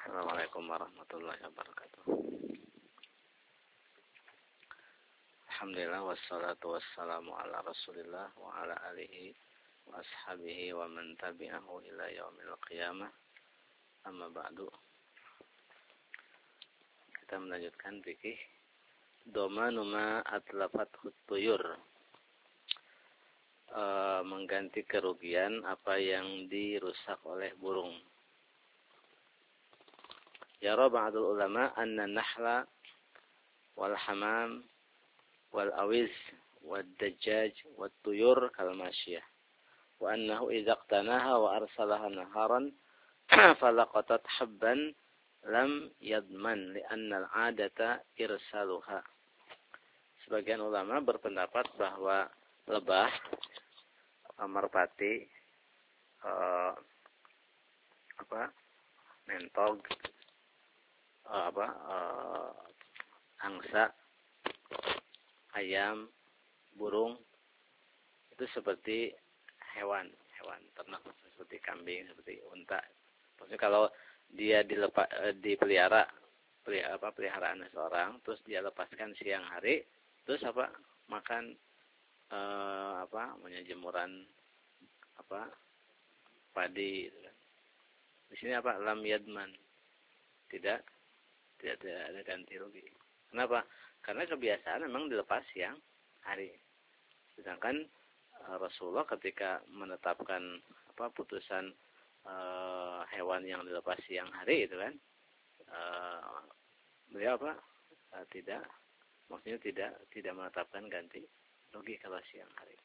Assalamualaikum warahmatullahi wabarakatuh. Alhamdulillah wassalatu wassalamu ala Rasulillah wa ala alihi wa ashabihi wa man tabi'ahu ila yaumil qiyamah. Amma ba'du. Kita melanjutkan fikih domanu ma atlafat tuyur. Mengganti kerugian apa yang dirusak oleh burung. Yara ba'dul ulama anna nahla wal hamam wal awiz wad dajjaj wat tuyur kal masyiyah wa annahu idza iqtanaha wa arsalaha naharan falaqatat habban lam yadman li'anna al-'adata irsaluha. Sebagian ulama berpendapat bahwa lebah, merpati, mentog, angsa, ayam, burung itu seperti hewan ternak seperti kambing, seperti unta. Maksudnya kalau dia dipelihara peliharaan seorang, terus dia lepaskan siang hari, terus makan jemuran padi gitu kan. Di sini lam yadman, tidak ada ganti rugi. Kenapa? Karena kebiasaan memang dilepas siang hari. Sedangkan Rasulullah ketika menetapkan putusan hewan yang dilepas siang hari itu kan, beliau tidak menetapkan ganti rugi kalau siang hari.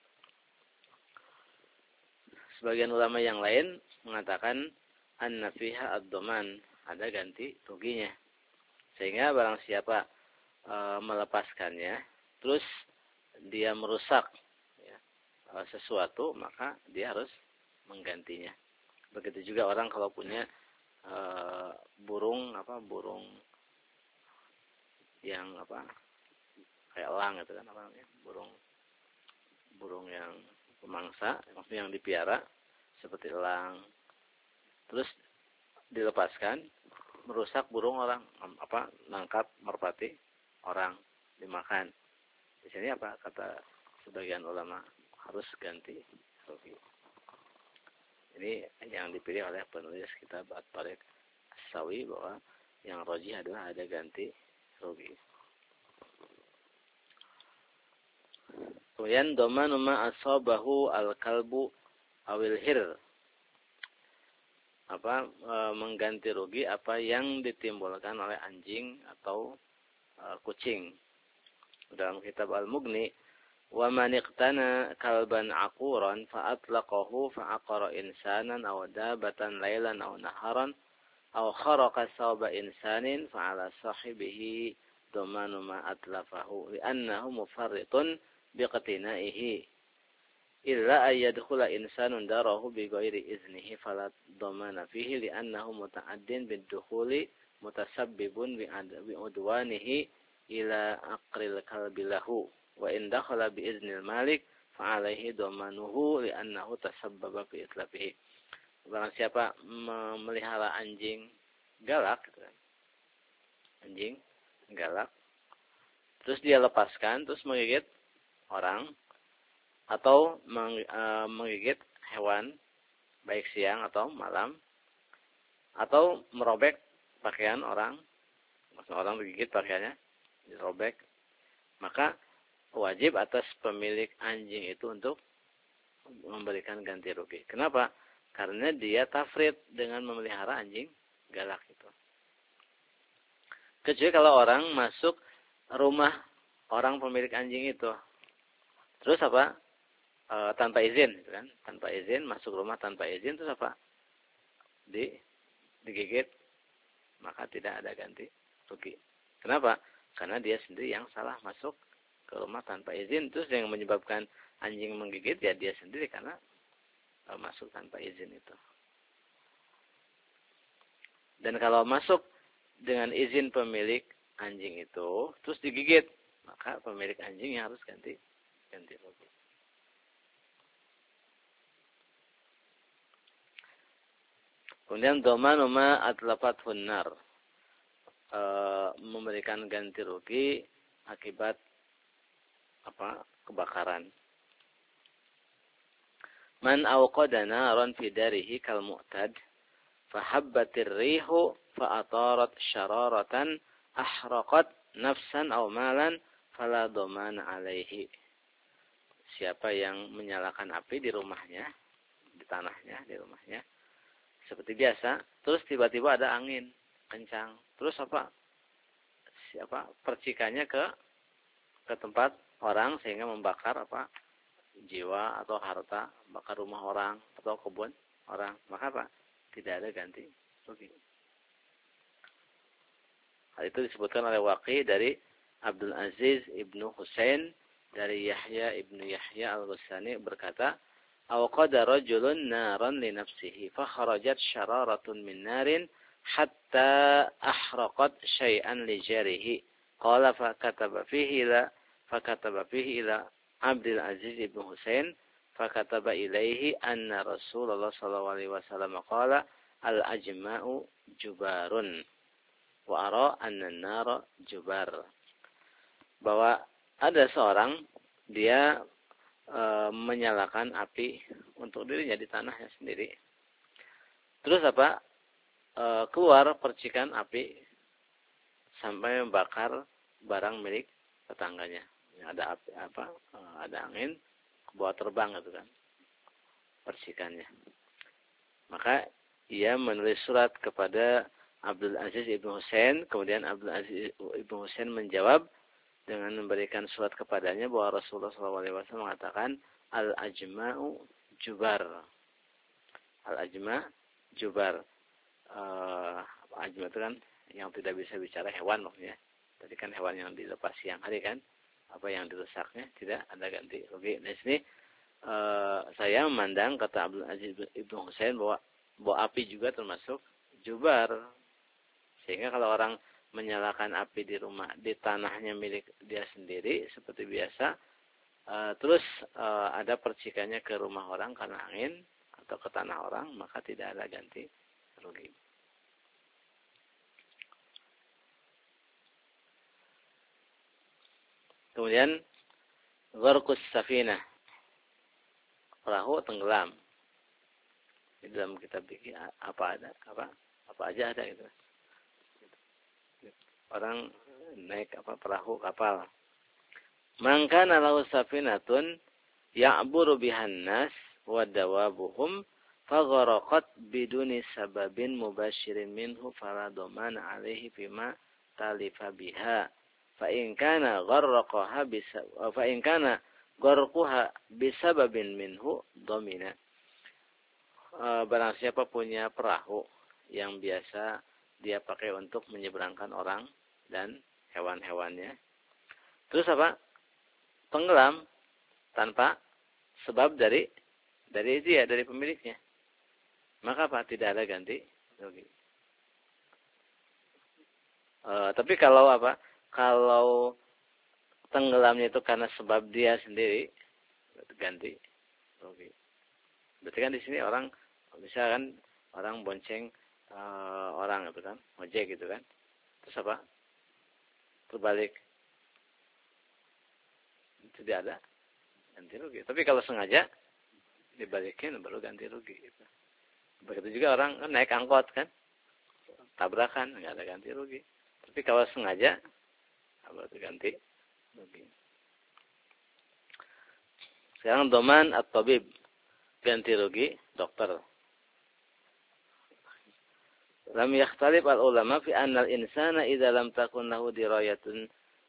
Sebagian ulama yang lain mengatakan anna fiha ad-dhaman, ada ganti ruginya. Sehingga barang siapa melepaskannya terus dia merusak sesuatu, maka dia harus menggantinya. Begitu juga orang kalau punya burung yang kayak elang gitu kan, burung yang pemangsa, maksudnya yang dipiara seperti elang, terus dilepaskan merusak burung orang, nangkap merpati orang dimakan. Di sini kata sebagian ulama harus ganti rugi. Ini yang dipilih oleh penulis kitab At-Tariq As-Sawi bahwa yang rajih adalah ada ganti rugi. Kemudian domanu ma asabahu al-kalbu awil hir. Mengganti rugi apa yang ditimbulkan oleh anjing atau kucing. Dalam kitab Al-Mughni, wa man iqtana kalban aquran fa atlaqahu fa aqara insanan aw dabatan lailan aw naharan aw kharaqa sawba insanin fa ala sahibihi domanu ma atlafahu li'annahu mufarritun biqtinaihi illa ayyadkhula insanun darahu bighairi iznihi fala dhamana fihi li'annahu muta'addin bid-dukhuli mutasabbibun bi'udwanihi ila aqril kalbi lahu wa in dakhala bi iznil malik fa alaihi dhamanuhu li'annahu tasabbaba fi itlafihi. Barang siapa memelihara anjing galak, anjing galak, terus dia lepaskan terus menggigit orang atau menggigit hewan baik siang atau malam, atau merobek pakaian orang, maksudnya orang digigit pakaiannya dirobek, maka wajib atas pemilik anjing itu untuk memberikan ganti rugi. Kenapa? Karena dia tafrid dengan memelihara anjing galak itu. Kecuali kalau orang masuk rumah orang pemilik anjing itu, terus tanpa izin, gitu kan? Tanpa izin, masuk rumah tanpa izin, terus digigit, maka tidak ada ganti rugi. Kenapa? Karena dia sendiri yang salah masuk ke rumah tanpa izin, terus yang menyebabkan anjing menggigit ya dia sendiri karena masuk tanpa izin itu. Dan kalau masuk dengan izin pemilik anjing itu, terus digigit, maka pemilik anjing yang harus ganti rugi. Kemudian dhamanu ma atlafathun nar, memberikan ganti rugi akibat kebakaran. Man awqada naran fi darihi kal mu'tad fahabbatir rihu fa'atarat syararatan ahraqat nafsan aw malan fala dhamana alaihi. Siapa yang menyalakan api di rumahnya, di tanahnya, di rumahnya seperti biasa, terus tiba-tiba ada angin kencang, terus percikannya ke tempat orang sehingga membakar jiwa atau harta, bakar rumah orang atau kebun orang, maka tidak ada ganti rugi. Hal itu disebutkan oleh Waqi dari Abdul Aziz ibnu Husain dari Yahya ibnu Yahya al-Ghusani berkata, awqada rajulun naran li nafsihi fa kharajat syararatun min narin hatta ahraqat syai'an li jarihi qala fa kataba fihi ila Abdul Aziz ibn Husain fakataba ilaihi anna Rasulullah sallallahu alaihi wasallam qala al-ajma'u jubarun wa ara anna an-nara jubar. Bahwa ada seorang dia menyalakan api untuk dirinya di tanahnya sendiri. Terus keluar percikan api sampai membakar barang milik tetangganya. Ada api, ada angin, bawa terbang gitu kan percikannya. Maka ia menulis surat kepada Abdul Aziz ibnu Husain, kemudian Abdul Aziz ibnu Husain menjawab dengan memberikan surat kepadanya bahwa Rasulullah SAW mengatakan al-ajma'u jubar. Al-ajma' jubar. Ajma itu kan yang tidak bisa bicara, hewan maksudnya. Tadi kan hewan yang dilepas siang hari kan. Apa yang dirusaknya tidak ada ganti rugi. Di sini saya memandang kata Abdul Aziz ibnu Husain bahwa api juga termasuk jubar. Sehingga kalau orang menyalakan api di rumah, di tanahnya milik dia sendiri seperti biasa, terus ada percikannya ke rumah orang karena angin atau ke tanah orang, maka tidak ada ganti rugi. Kemudian gharqus safinah, perahu tenggelam. Di dalam kitab fikih apa aja ada gitu. Orang naik perahu kapal. Man kana lahu safinatun ya'buru bihan nas wa dawabuhum fagharaqat biduni sababin mubashirin minhu fala dhamana alaihi fima talifa biha. Fa in kana gharquha bisababin minhu dhamina. Barang siapa punya perahu yang biasa dia pakai untuk menyeberangkan orang dan hewan-hewannya, terus tenggelam tanpa sebab dari dia, dari pemiliknya, maka tidak ada ganti rugi. Tapi kalau kalau tenggelamnya itu karena sebab dia sendiri, ganti rugi. Berarti kan di sini orang misalkan orang bonceng orang gitu kan, ojek gitu kan, terus terbalik, tidak ada ganti rugi. Tapi kalau sengaja dibalikin baru ganti rugi. Gitu. Begitu juga orang kan naik angkot kan, tabrakan nggak ada ganti rugi. Tapi kalau sengaja baru ganti rugi. Sekarang doman at-tabib, ganti rugi dokter. Lam yakhtalif al-ulama fi anna al-insana idza lam takun lahu dirayatun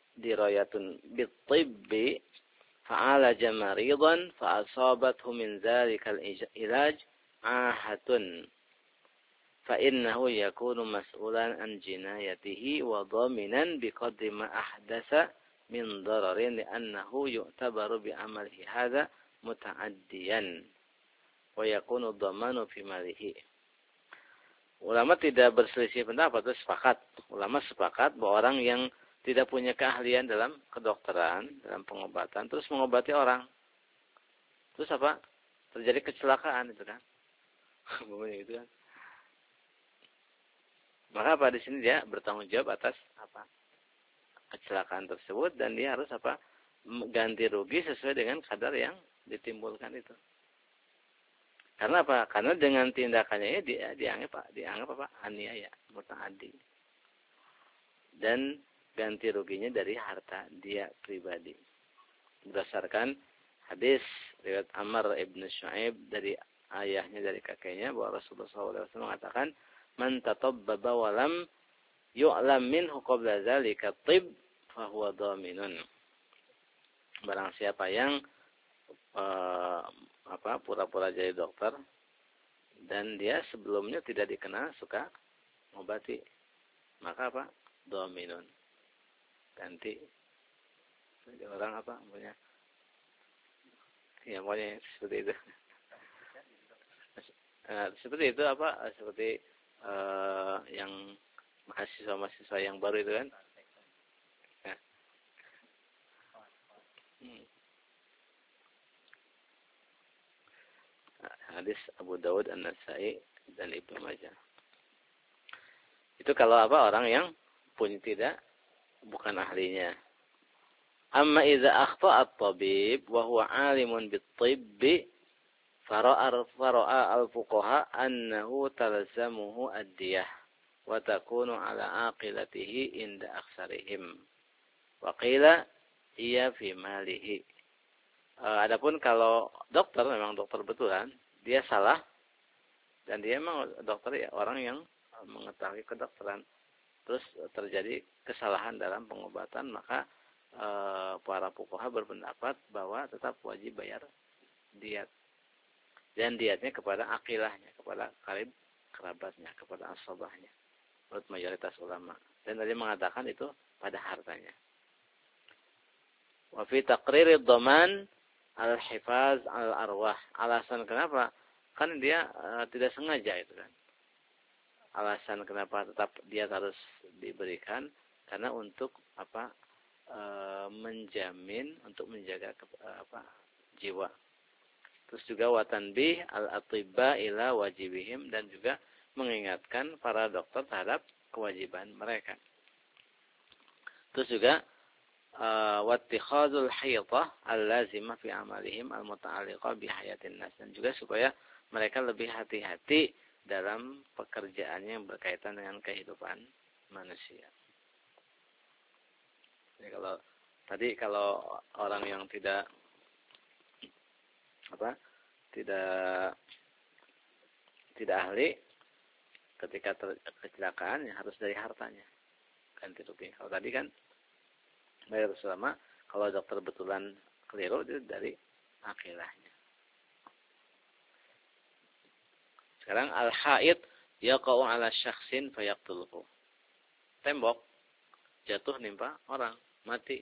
bit-tibbi fa'alaja maridan fa'asabathu min dzalika al-ilaj ahatun fa innahu yakunu mas'ulan an jinayatihi wa dhaminan biqadri ma ahdatsa min dararin li'annahu yu'tabaru bi amalihi hadza muta'addiyan wa yakunu dhamanu fi malihi. Ulama tidak berselisih pendapat, itu sepakat. Ulama sepakat bahwa orang yang tidak punya keahlian dalam kedokteran, dalam pengobatan, terus mengobati orang. Terus terjadi kecelakaan itu kan. Gitu kan. Maka apa di sini dia bertanggung jawab atas apa kecelakaan tersebut dan dia harus apa ganti rugi sesuai dengan kadar yang ditimbulkan itu. Karena apa? Karena dengan tindakannya dia dianggap apa? Aniaya, muta'addi. Dan ganti ruginya dari harta dia pribadi. Berdasarkan hadis riwayat Amr ibn Shu'aib dari ayahnya dari kakeknya bahwa Rasulullah SAW mengatakan, "Man tatabbaba wa lam yu'lam minhu qabla dzalika tib fa huwa dhaminun." Barang siapa yang pura-pura jadi dokter dan dia sebelumnya tidak dikenal suka mengobati, maka apa? Dhaminun. Ganti orang apa punya ya pokoknya seperti itu. Seperti itu apa seperti yang mahasiswa yang baru itu kan ya. Hadis Abu Dawud, An-Nasai dan Ibnu Majah. Itu kalau apa orang yang punya bukan ahlinya. Amma idza akhta'a at-tabib wa huwa 'alimun bit-tibb fara'a al-fuqaha annahu talzamuhu ad-diyah wa takunu 'ala 'aqilatihi inda aksarihim. Wa qila hiya fi malihi. Adapun kalau dokter memang dokter betulan, dia salah dan dia memang dokter ya orang yang mengetahui kedokteran. Terus terjadi kesalahan dalam pengobatan, maka para fuqaha berpendapat bahwa tetap wajib bayar diat. Dan diatnya kepada akilahnya, kepada kerabatnya, kepada asabahnya. Menurut mayoritas ulama. Dan tadi mengatakan itu pada hartanya. Wa fi taqririd dhaman al-hifaz al-arwah. Alasan kenapa? Kan dia tidak sengaja itu kan. Alasan kenapa tetap dia harus diberikan karena untuk apa? Menjamin untuk menjaga jiwa. Terus juga watanbih al-atibba ila wajibihim dan juga mengingatkan para dokter terhadap kewajiban mereka. Terus juga wattikhazul hayyatah al-lazimah fi amalihim al-muta'alliqah bi hayatin nas dan juga supaya mereka lebih hati-hati dalam pekerjaannya yang berkaitan dengan kehidupan manusia. Jadi kalau orang yang tidak ahli ketika kecelakaan ya harus dari hartanya ganti rugi. Kalau tadi kan bayar selama kalau dokter betulan keliru itu dari akilahnya. Sekarang al-haid yaqa'u 'ala syakhsin fayaqtuluhu. Tembok jatuh nimpa orang, mati.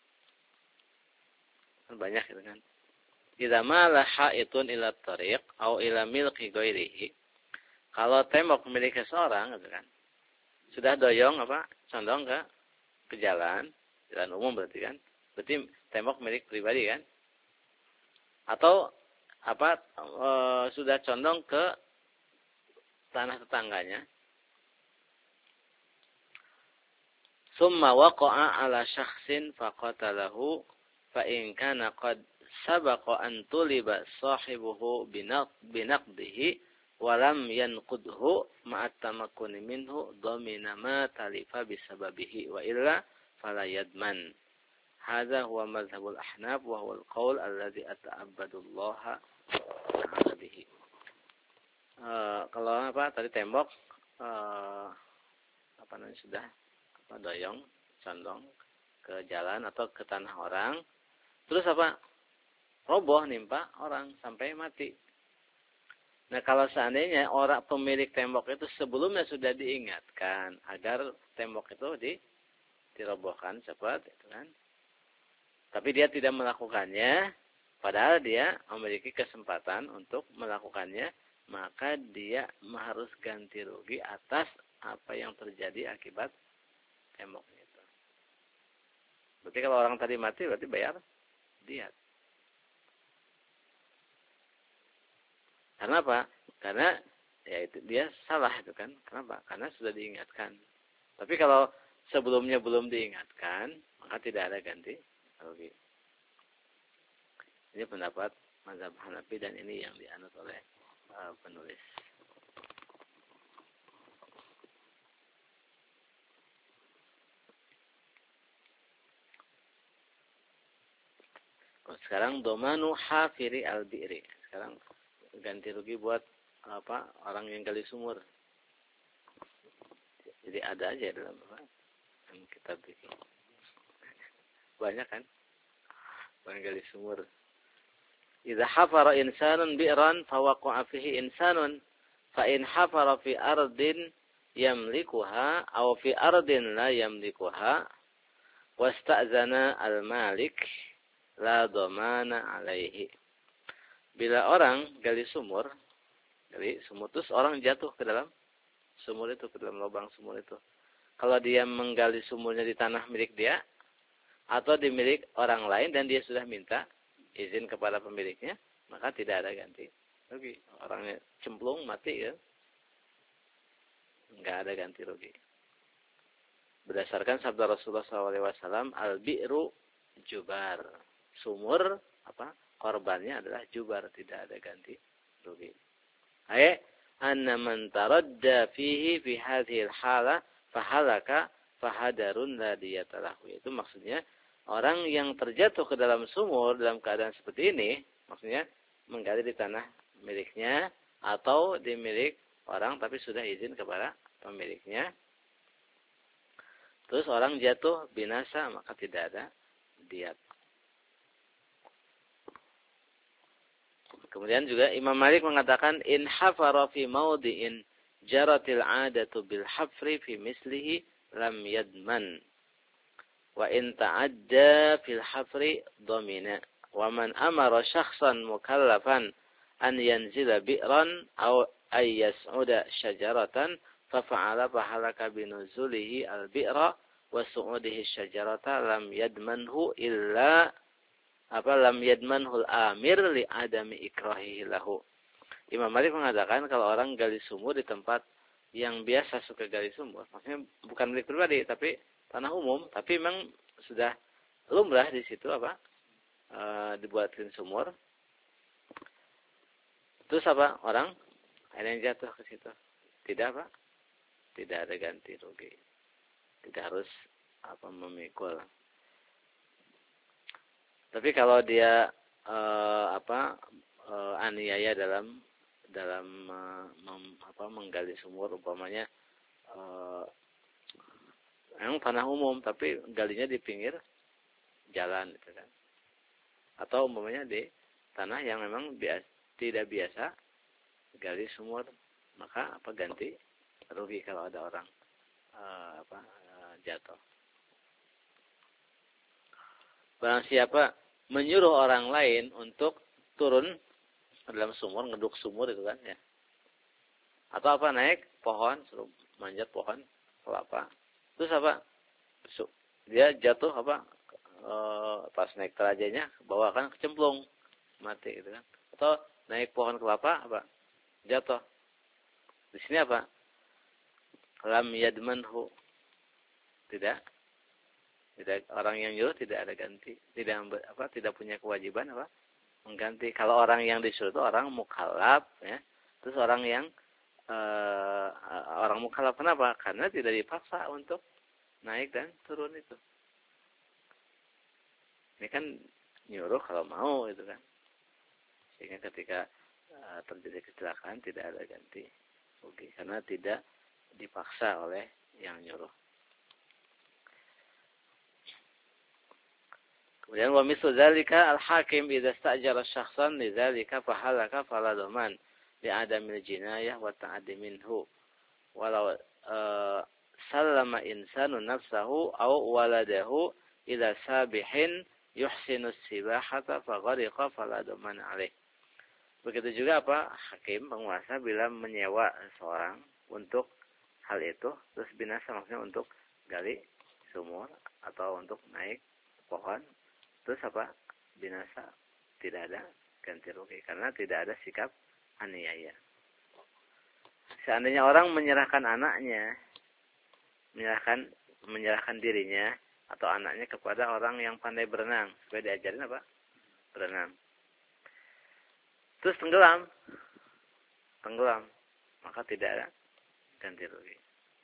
Kan banyak gitu kan. Idza mala haitun ila tariq au ila milki ghairihi. Kalau tembok milik seseorang gitu kan. Sudah doyong condong ke jalan umum berarti kan. Berarti tembok milik pribadi kan. Atau sudah condong ke tanah tetangganya. Summa waqa'a ala syakhsin faqatalahu fa in kana qad sabaqa an tuliba sahibuhu binaqdihi wa lam yanqudhu ma'at tamakkuni minhu dhamina ma talifa bisababihi wa illa fala yadman. Hadza huwa madhhabul ahnaf wa huwa al-qaul alladhi ata'abbadu Allah ta'ala bihi. Kalau tadi tembok sudah doyong condong ke jalan atau ke tanah orang, terus roboh nimpa orang sampai mati. Nah, kalau seandainya orang pemilik tembok itu sebelumnya sudah diingatkan agar tembok itu dirobohkan cepat itu kan. Tapi dia tidak melakukannya, padahal dia memiliki kesempatan untuk melakukannya, maka dia harus ganti rugi atas apa yang terjadi akibat tembok itu. Berarti kalau orang tadi mati berarti bayar diat. Karena apa? Karena ya itu dia salah itu kan. Kenapa? Karena sudah diingatkan. Tapi kalau sebelumnya belum diingatkan, maka tidak ada ganti rugi. Ini pendapat mazhab Hanafi dan ini yang dianut oleh penulis. Sekarang domanu hafiri al-bi'ri. Sekarang ganti rugi buat orang yang gali sumur. Jadi ada aja dalam kitab ini. Banyak kan? Orang gali sumur. Idza hafara insanun bi'ran fawaqa'a fihi insanun fa in hafara fi ardin yamlikuha aw fi ardin la yamlikuha wasta'zana al-malik la dhamana alaihi. Bila orang gali sumur terus orang jatuh ke dalam sumur itu, ke dalam lubang sumur itu. Kalau dia menggali sumurnya di tanah milik dia atau di milik orang lain dan dia sudah minta izin kepada pemiliknya, maka tidak ada ganti rugi. Orangnya cemplung mati ya, nggak ada ganti rugi. Berdasarkan sabda Rasulullah SAW, al-bi'ru jubar. Sumur korbannya adalah jubar, tidak ada ganti rugi. Ay anna man taradda fihi fi hadhihi al-hala fahalaka fahadarun la diyata lahu. Itu maksudnya orang yang terjatuh ke dalam sumur dalam keadaan seperti ini, maksudnya menggali di tanah miliknya atau di milik orang tapi sudah izin kepada pemiliknya. Terus orang jatuh binasa, maka tidak ada diyat. Kemudian juga Imam Malik mengatakan in hafara fi mawdi'in jaratil 'adatu bil hafri fi mislihi lam yadman wa in ta'adda fil hafri dhamina wa man amara shakhsan mukallafan an yanzila bi'ran aw ay yas'uda syajaratan fa fa'ala fahalaka binuzulihi al bi'ra wa su'udihi syajarata lam yadmanhu illa lam yadmanhul amir li adami ikrahihi lahu. Imam Malik mengatakan kalau orang gali sumur di tempat yang biasa suka gali sumur, maksudnya bukan milik pribadi tapi tanah umum, tapi memang sudah lumrah di situ dibuatin sumur. Terus orang ada yang jatuh ke situ. Tidak tidak ada ganti rugi. Tidak harus memikul. Tapi kalau dia aniaya dalam menggali sumur, umpamanya memang tanah umum tapi galinya di pinggir jalan gitu kan. Atau umpamanya di tanah yang memang tidak biasa gali sumur, maka ganti rugi kalau ada orang jatuh. Barang siapa menyuruh orang lain untuk turun ke dalam sumur, ngeduk sumur itu kan ya. Atau naik pohon, suruh manjat pohon kelapa. Terus dia jatuh pas naik terajanya bawah kan kecemplung, mati gitu kan. Atau naik pohon kelapa jatuh. Di sini lam yadmanhu. Tidak, orang yang nyuruh tidak ada ganti, tidak punya kewajiban mengganti. Kalau orang yang disuruh itu orang mukallaf ya. Terus orang yang orang mukallaf kenapa? Karena tidak dipaksa untuk naik dan turun itu. Ini kan nyuruh kalau mau itu kan. Sehingga ketika terjadi kecelakaan tidak ada ganti rugi karena tidak dipaksa oleh yang nyuruh. Kemudian wa mislu dzalika al-hakim idza sta'jara syakhsan lidzalika fahalaka fala dhaman li adamil jinayah wa ta'addi minhu walau sallama insanu nafsahu aw waladahu ila sabihin yuhsinu sibahata fa ghariqa fala dhaman alaih. Begitu juga hakim penguasa bila menyewa seorang untuk hal itu terus binasa, maksudnya untuk gali sumur atau untuk naik pohon. Terus binasa, tidak ada ganti rugi karena tidak ada sikap aniaya. seandainya orang menyerahkan anaknya, menyerahkan dirinya atau anaknya kepada orang yang pandai berenang, supaya diajarin apa? Berenang. Terus tenggelam, maka tidak ada ganti rugi.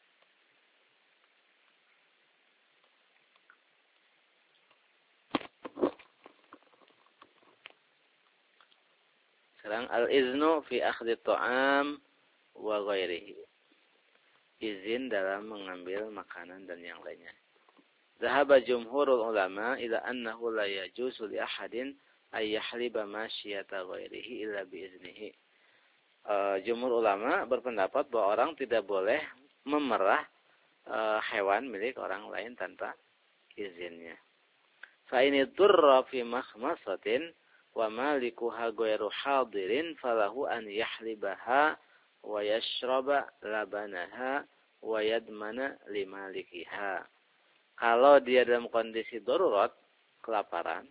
Sekarang al-iznu fi akhdhi ta'am wa ghairihi. Izin dalam mengambil makanan dan yang lainnya. Dhahaba jumhurul ulama ila annahu la yajuzu li ahadin ay yahliba masyiyata ghairihi illa bi iznihi. Jumhur ulama berpendapat bahwa orang tidak boleh memerah hewan milik orang lain tanpa izinnya. Fa in turra fi makhmasatin wa malikuha ghairu hadirin falahu an yahlibaha wa yashraba labanaha wa yadmana limalikiha. Kalau dia dalam kondisi darurat, kelaparan,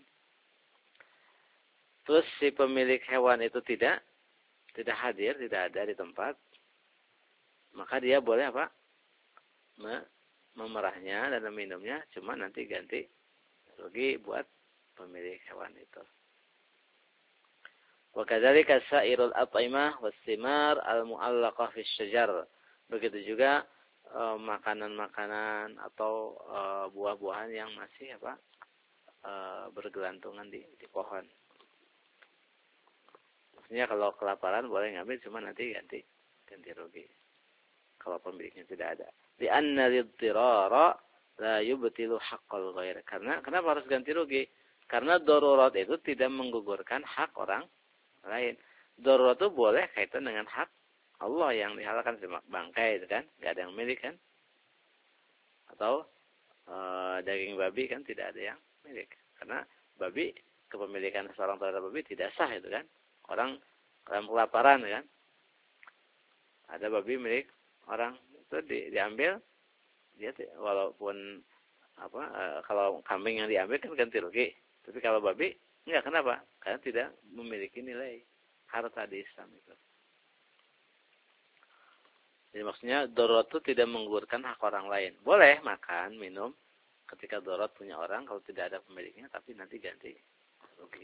terus si pemilik hewan itu tidak hadir, tidak ada di tempat, maka dia boleh apa? Memerahnya dan meminumnya, cuma nanti ganti rugi buat pemilik hewan itu. Wa kadzalika sairul at'imah was-simar al-mu'allaqah fi syajar. Begitu juga makanan-makanan atau buah-buahan yang masih bergelantungan di pohon. Maksudnya kalau kelaparan boleh ngambil, cuma nanti ganti rugi. Kalau pemiliknya tidak ada. Di anna lidtirara la yubtilu haqqal ghair. Karena kenapa harus ganti rugi? Karena darurat itu tidak menggugurkan hak orang lain. Darurat itu boleh kaitan dengan hak Allah yang dihalalkan sama bangkai itu kan, enggak ada yang milik kan? Atau daging babi kan tidak ada yang milik. Karena babi, kepemilikan seorang terhadap babi tidak sah itu kan. Orang dalam kelaparan kan. Ada babi milik orang itu diambil, dia walaupun kalau kambing yang diambil kan ganti rugi. Tapi kalau babi enggak, kenapa? Karena tidak memiliki nilai harta di Islam itu. Jadi maksudnya darurat itu tidak menggugurkan hak orang lain. Boleh makan, minum ketika darurat punya orang kalau tidak ada pemiliknya, tapi nanti ganti rugi.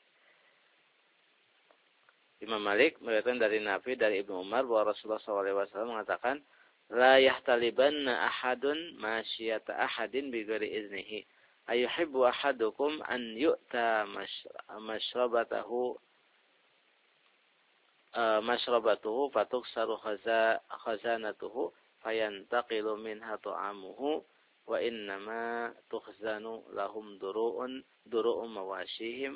Imam Malik meriwayatkan dari Nafi dari Ibnu Umar bahwa Rasulullah SAW mengatakan, la yahtalibanna ahadun masyiyata ahadin bighairi iznihi. Ayuhibbu ahadukum an yu'ta mashrabatuhu fatuksaru khazanatuhu fayantaqilu minha ta'amuhu wa innama tukhzanu lahum duru'un mawashihim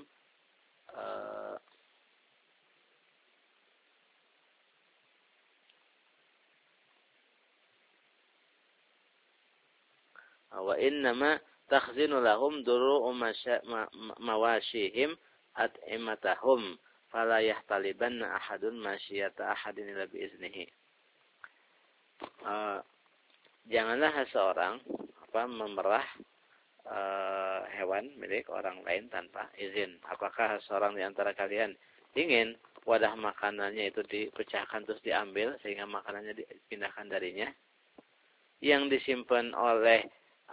wa innama takhzinu lahum duru'u mawashihim at'imatahum fala yahtalibanna ahadun masyiyata ahadin illa biiznihi. Janganlah seorang memerah hewan milik orang lain tanpa izin. Apakah seorang di antara kalian ingin wadah makanannya itu dipecahkan terus diambil sehingga makanannya dipindahkan darinya? Yang disimpan oleh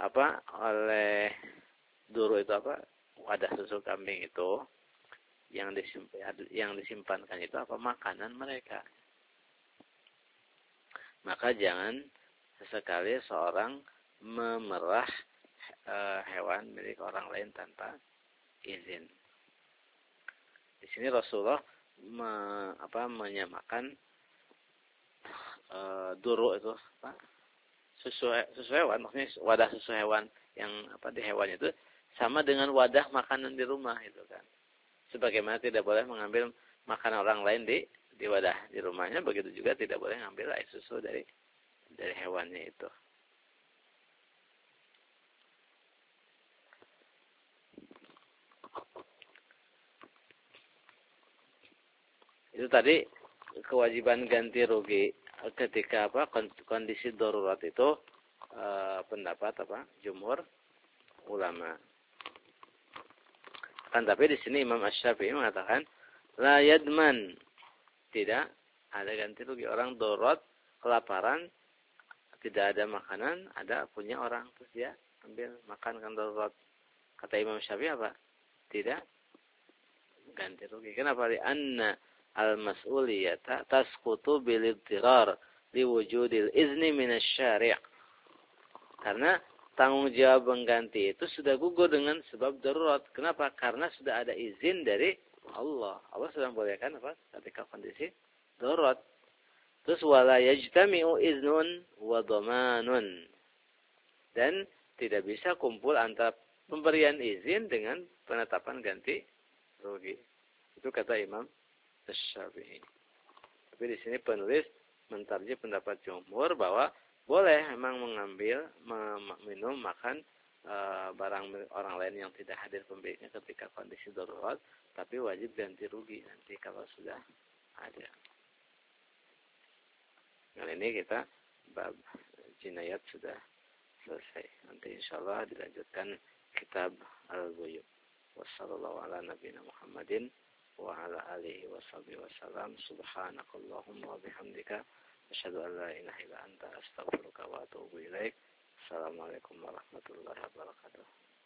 duru itu wadah susu kambing itu yang disimpankan itu makanan mereka. Maka jangan sesekali seorang memerah hewan milik orang lain tanpa izin. Di sini Rasulullah menyamakan duru itu susu hewan, maksudnya wadah susu hewan yang di hewan itu sama dengan wadah makanan di rumah itu kan. Sebagaimana tidak boleh mengambil makanan orang lain di wadah di rumahnya, begitu juga tidak boleh mengambil air susu dari hewannya itu. Itu tadi kewajiban ganti rugi ketika kondisi darurat itu pendapat jumhur ulama. Kan tapi di sini Imam Asy-Syafi'i mengatakan la yadman, tidak ada ganti rugi. Orang darurat kelaparan, tidak ada makanan, ada punya orang, terus dia ambil makan kan darurat. Kata Imam Syafi'i apa? Tidak ganti rugi. Kenapa? Anna al-mas'uliyata tasqutu bil idtirar liwujudil izni minasy-syari'. Karena tanggung jawab mengganti itu sudah gugur dengan sebab darurat. Kenapa? Karena sudah ada izin dari Allah. Allah sudah membolehkan apa? Ketika kondisi darurat. Terus wala yajtami'u iznun wa dhamanun. Dan tidak bisa kumpul antara pemberian izin dengan penetapan ganti rugi. Itu kata Imam Syafi'i. Tapi di sini penulis mentarjih pendapat jumhur bahwa boleh memang mengambil, minum, makan barang orang lain yang tidak hadir pemiliknya ketika kondisi darurat, tapi wajib ganti rugi nanti kalau sudah ada. Dengan ini kita bab jinayat sudah selesai. Nanti insyaallah dilanjutkan kitab Al-Buyu. Wassallallahu ala nabiyina Muhammadin wa ala alihi washabihi wasallam. Subhanakallahumma wa bihamdika asyhadu an la ilaha illa anta astaghfiruka wa atubu ilaik. Assalamualaikum warahmatullahi wabarakatuh.